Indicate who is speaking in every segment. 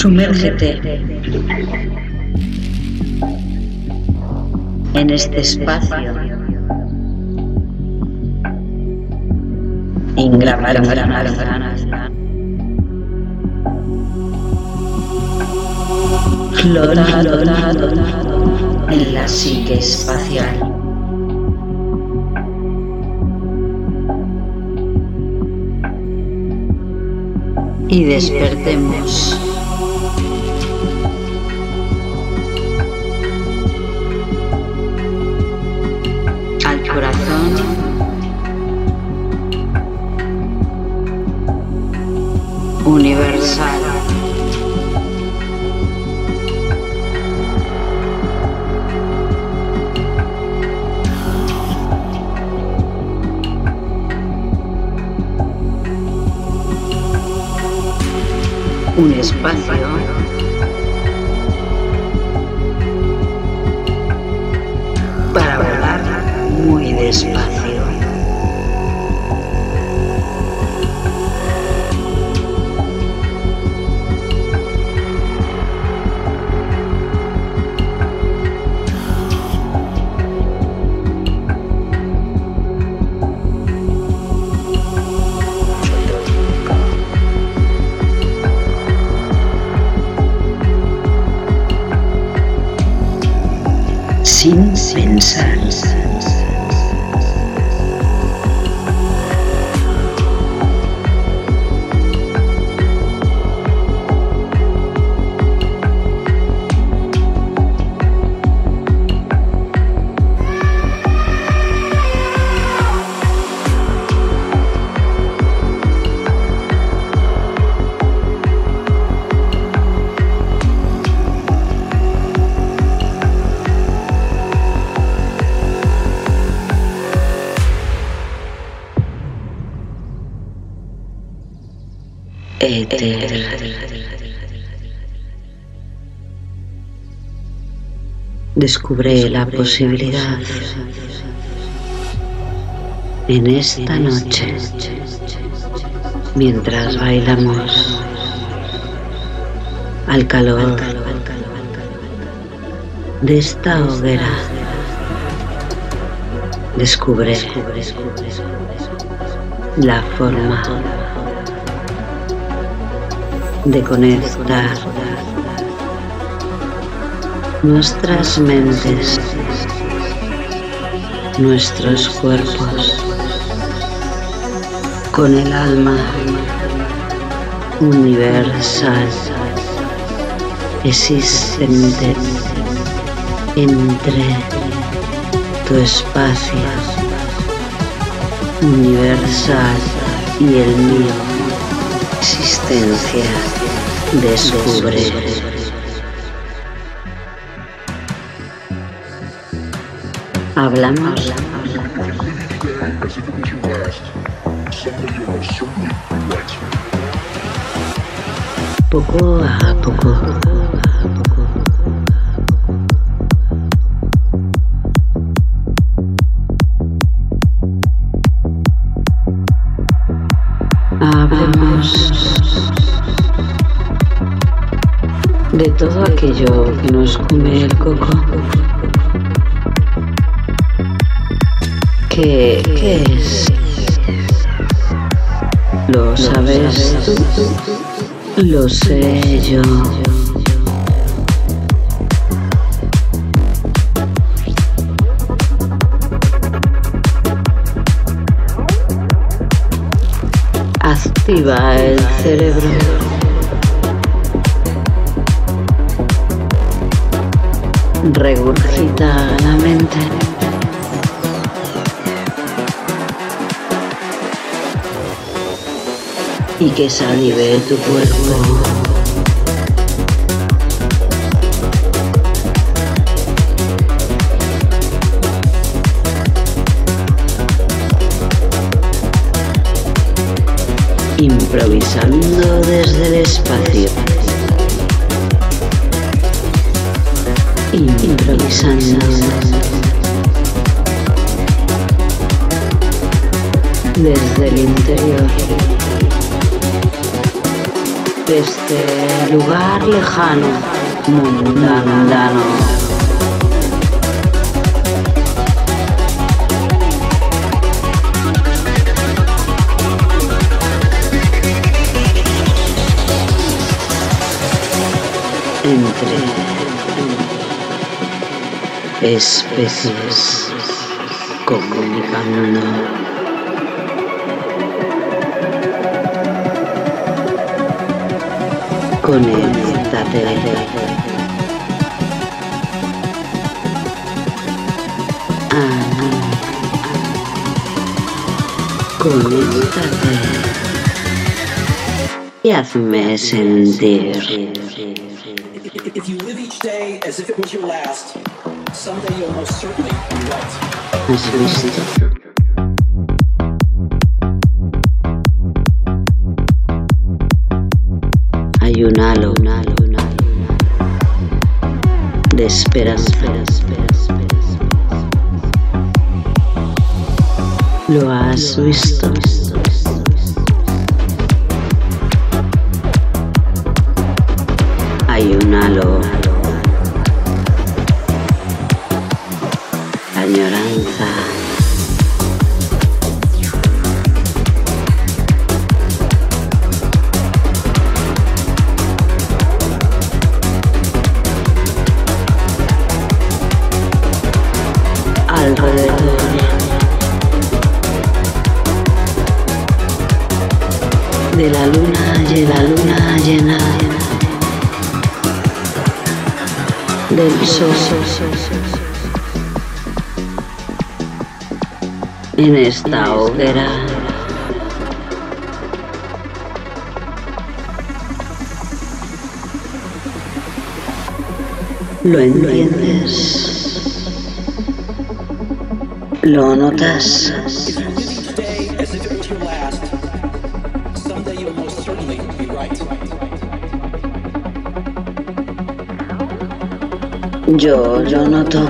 Speaker 1: Sumérgete en este espacio flotando en la psique espacial. Y despertemos. Al corazón universal. Un espacio para volar muy despacio. Sin pensar. Éter. Descubre la posibilidad en esta noche, mientras bailamos al calor de esta hoguera. Descubre la forma de conectar nuestras mentes, nuestros cuerpos, con el alma universal existente entre tu espacio universal y el mío. Existencia descubre. Hablamos. Poco a poco. Hablemos de todo aquello que nos come el coco. ¿Qué es? ¿Lo sabes tú? Lo sé yo. Activa el cerebro. Regurgita la mente. Y que salive tu cuerpo. Improvisando desde el espacio. Improvisando desde el interior. de este lugar lejano, mundano. Entre especies comunicando. Conéctate a mí. Conéctate y hazme sentir.
Speaker 2: If you live each day as if it was your last, someday you'll most certainly be right.
Speaker 1: ¿Has visto? Hay un halo de esperanza. ¿Lo has visto? Hay un halo, añoranza. Alrededor de la luna llena del sol en esta hoguera lo entiendes, lo notas.
Speaker 2: If you live each day as if it was your last, someday you'll most certainly be right.
Speaker 1: Yo lo noto.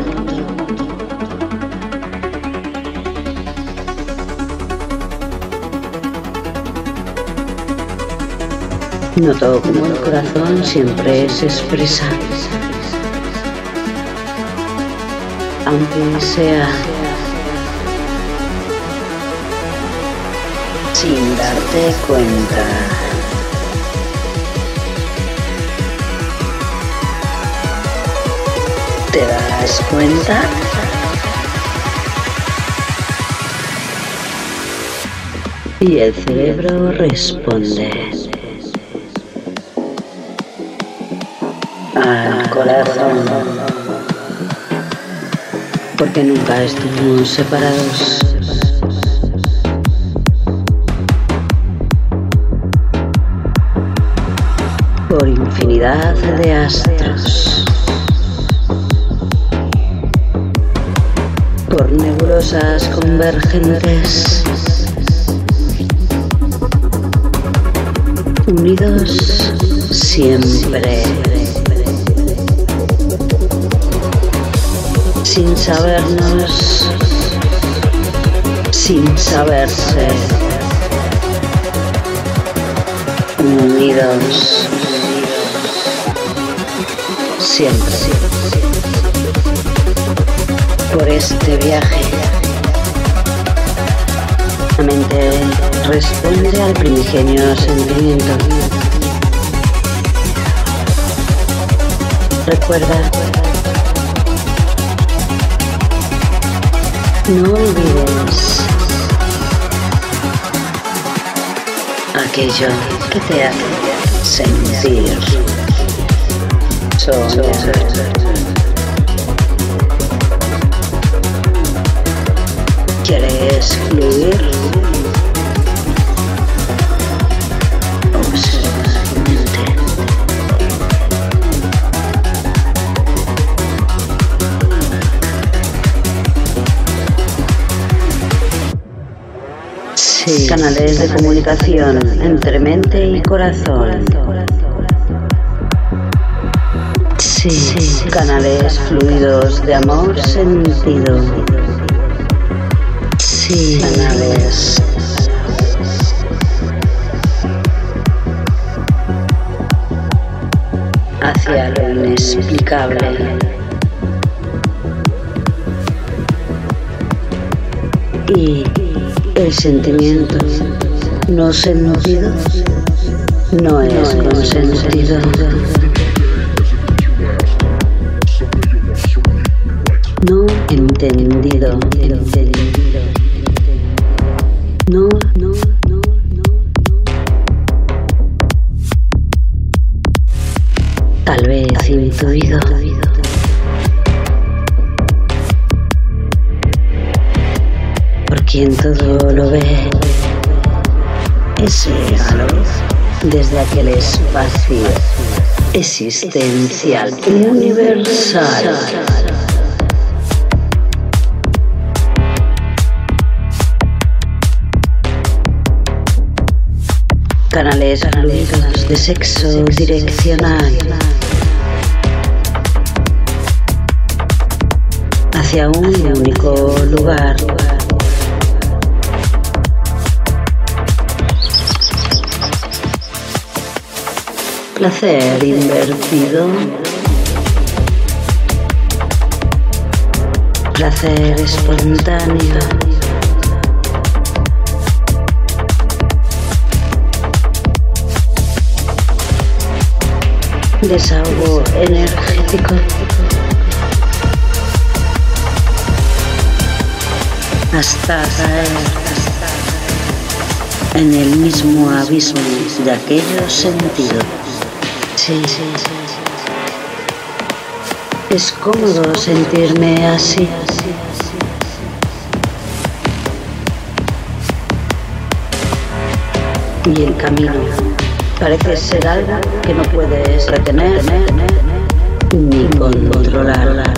Speaker 1: Noto como el corazón siempre se expresa, aunque sea sin darte cuenta. ¿Te das cuenta? Y el cerebro responde al corazón, porque nunca estuvimos separados. Por infinidad de astros, por nebulosas convergentes, unidos siempre, sin sabernos, sin saberse, unidos siempre. Por este viaje, la mente responde al primigenio sentimiento. Recuerda, no olvides aquello que te hace sentir, soñar. ¿Quieres fluir? Observa tu mente. Sí. Canales de comunicación entre mente y corazón. Sí. Canales fluidos de amor sentido. Sí. Canales inexplicable. Y el sentimiento no sentido no es consentido. No entendido. No. Tal vez intuido. Por quien todo lo ve. Es regalo desde aquel espacio existencial universal. Canales fluidos de sexo direccional hacia un único lugar. Placer invertido. Placer espontáneo. Desahogo energético. Hasta caer en el mismo abismo de aquellos sentidos. Sí. Es cómodo sentirme así. Y el camino parece ser algo que no puedes retener ni controlar.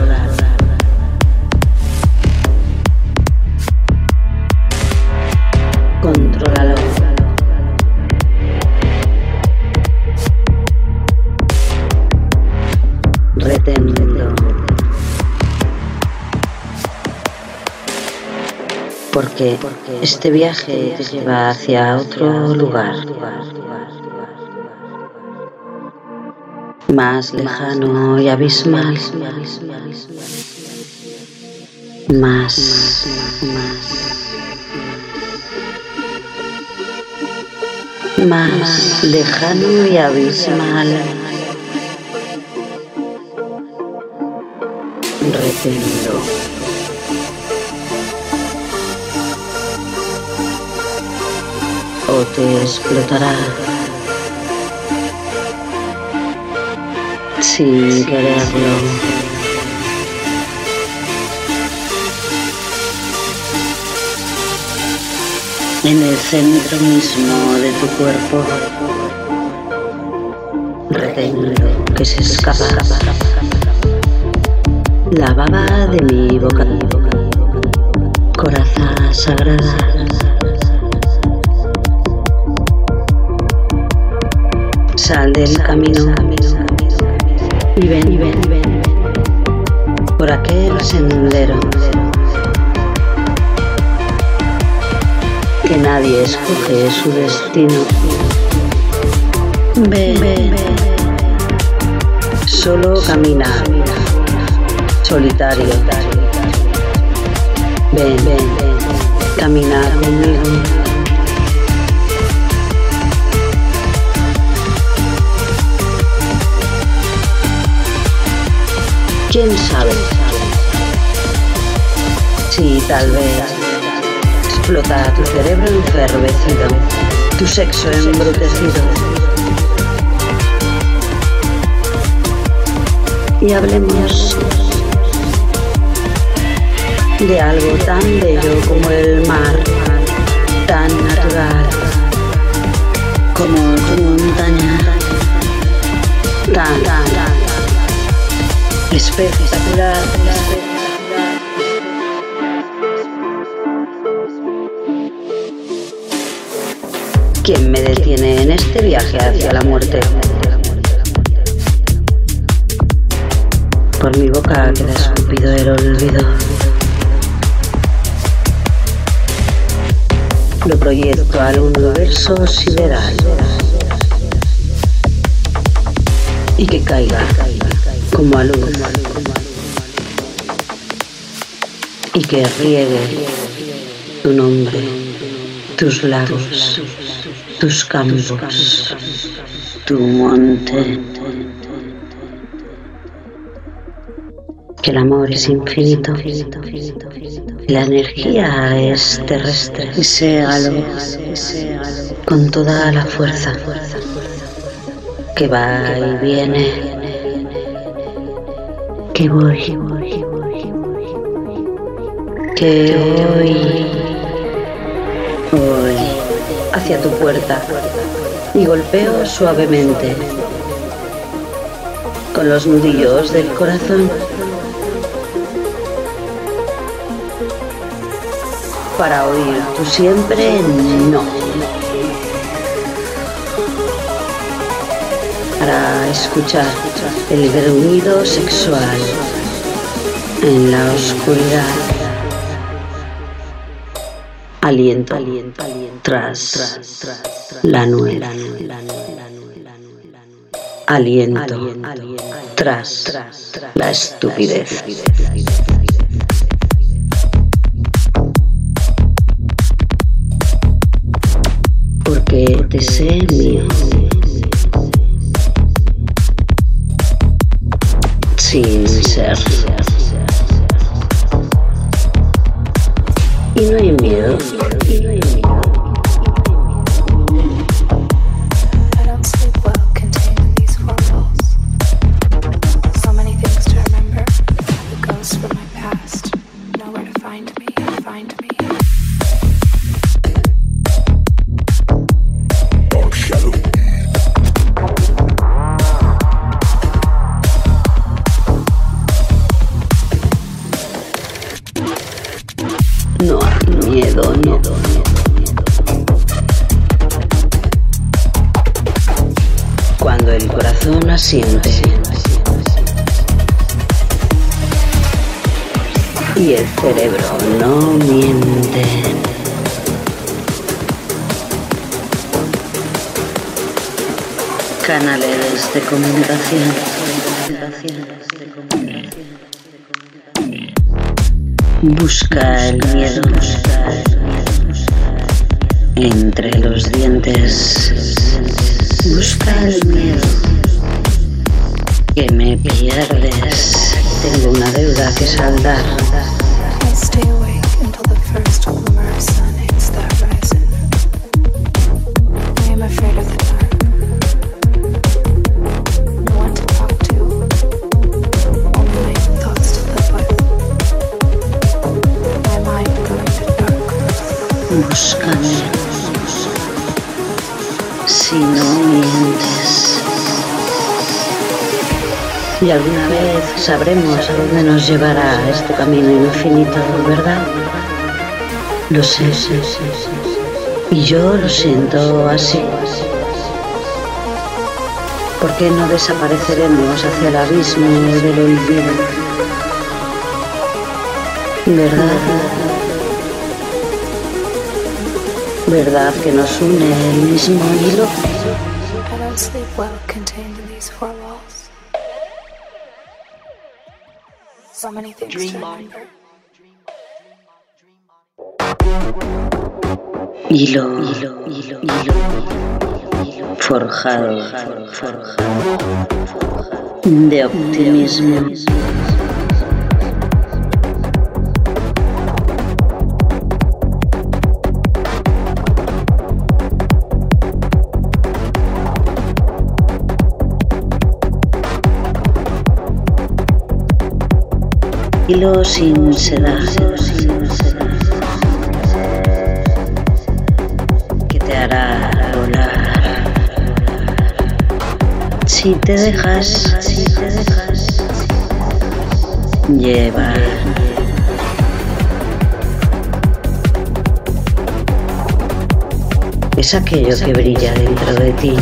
Speaker 1: Contrólalo. Reténlo. Porque este viaje te lleva hacia otro lugar. Más lejano y abismal. Más lejano y abismal. Reténlo. O te explotará. Sin quererlo. En el centro mismo de tu cuerpo. Reténlo, que se escapa. La baba de mi boca. Coraza sagrada. Sal del camino. Y ven por aquel sendero que nadie escoge su destino. Ven, solo camina, solitario. Ven, camina conmigo. ¿Quién sabe? Sí, tal vez explota tu cerebro enfervecido, tu sexo embrutecido. Y hablemos de algo tan bello como el mar, tan natural como tu montaña, tan espectacular. ¿Quién me detiene en este viaje hacia la muerte? Por mi boca queda escupido el olvido. Lo proyecto al universo sideral. Y que caiga como a luz, y que riegue tu nombre, tus lagos, tus campos, tu monte. Que el amor es infinito, la energía es terrestre, y ségalo con toda la fuerza que va y viene, que voy, que voy hacia tu puerta y golpeo suavemente con los nudillos del corazón para oír tu siempre no, para escuchar el gruñido sexual en la oscuridad, aliento tras la nuez, aliento tras la estupidez. Porque te sé mío, sin ser, y no hay miedo. No hay miedo, no. Cuando el corazón asiente y el cerebro no miente. Canales de comunicación. Busca el miedo entre los dientes. Busca el miedo que me pierdes. Tengo una deuda que saldar. Búscame si no mientes. Y alguna vez sabremos a dónde nos llevará este camino infinito, ¿verdad? Lo sé. Y yo lo siento así. ¿Por qué no desapareceremos hacia el abismo del olvido? ¿Verdad? ¿Verdad que nos une el mismo hilo?
Speaker 3: I don't sleep well contained in these four walls. So many things to remember.
Speaker 1: Hilo forjado de optimismo. Hilo sin sedar, que te hará volar. Si te dejas llevar. Es aquello que brilla dentro de ti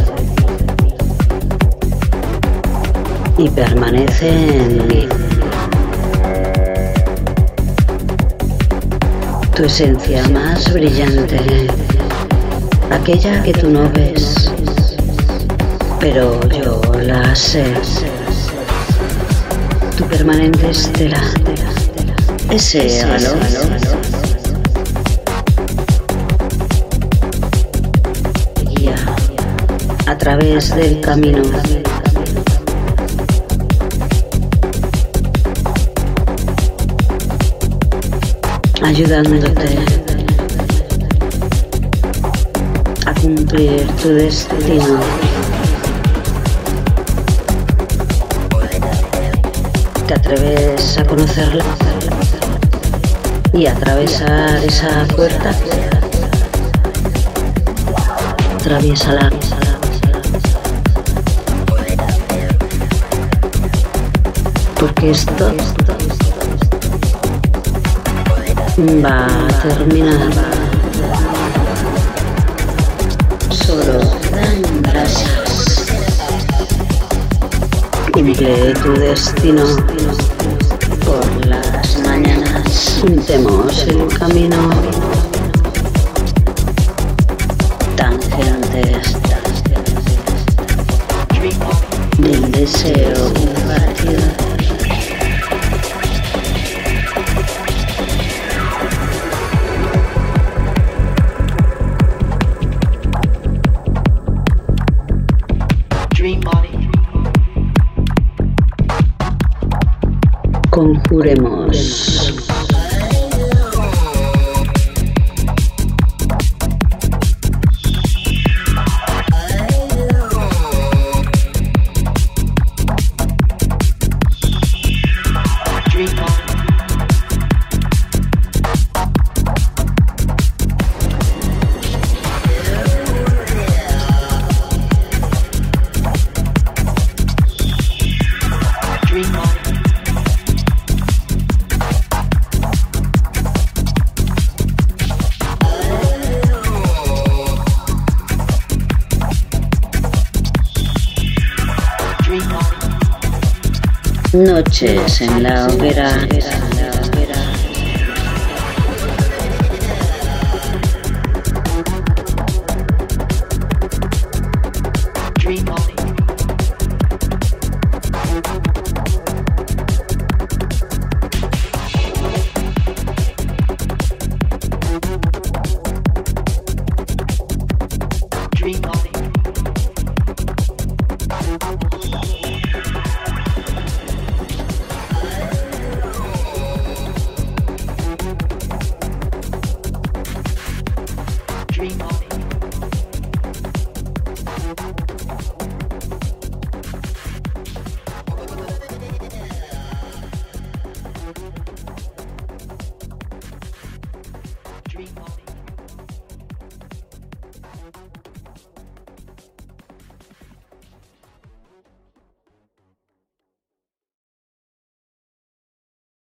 Speaker 1: y permanece en mí. Tu esencia más brillante, aquella que tú no ves, pero yo la sé. tu permanente estela. Ese halo guía a través del camino. Ayudándote a cumplir tu destino. Te atreves a conocerla y a atravesar esa puerta. Atraviésala. Porque esto va a terminar. Solo dan brasas. Cumple tu destino. Por las mañanas juntemos el camino. Tangentes del deseo compartido. Conjuremos. Noches en la hoguera.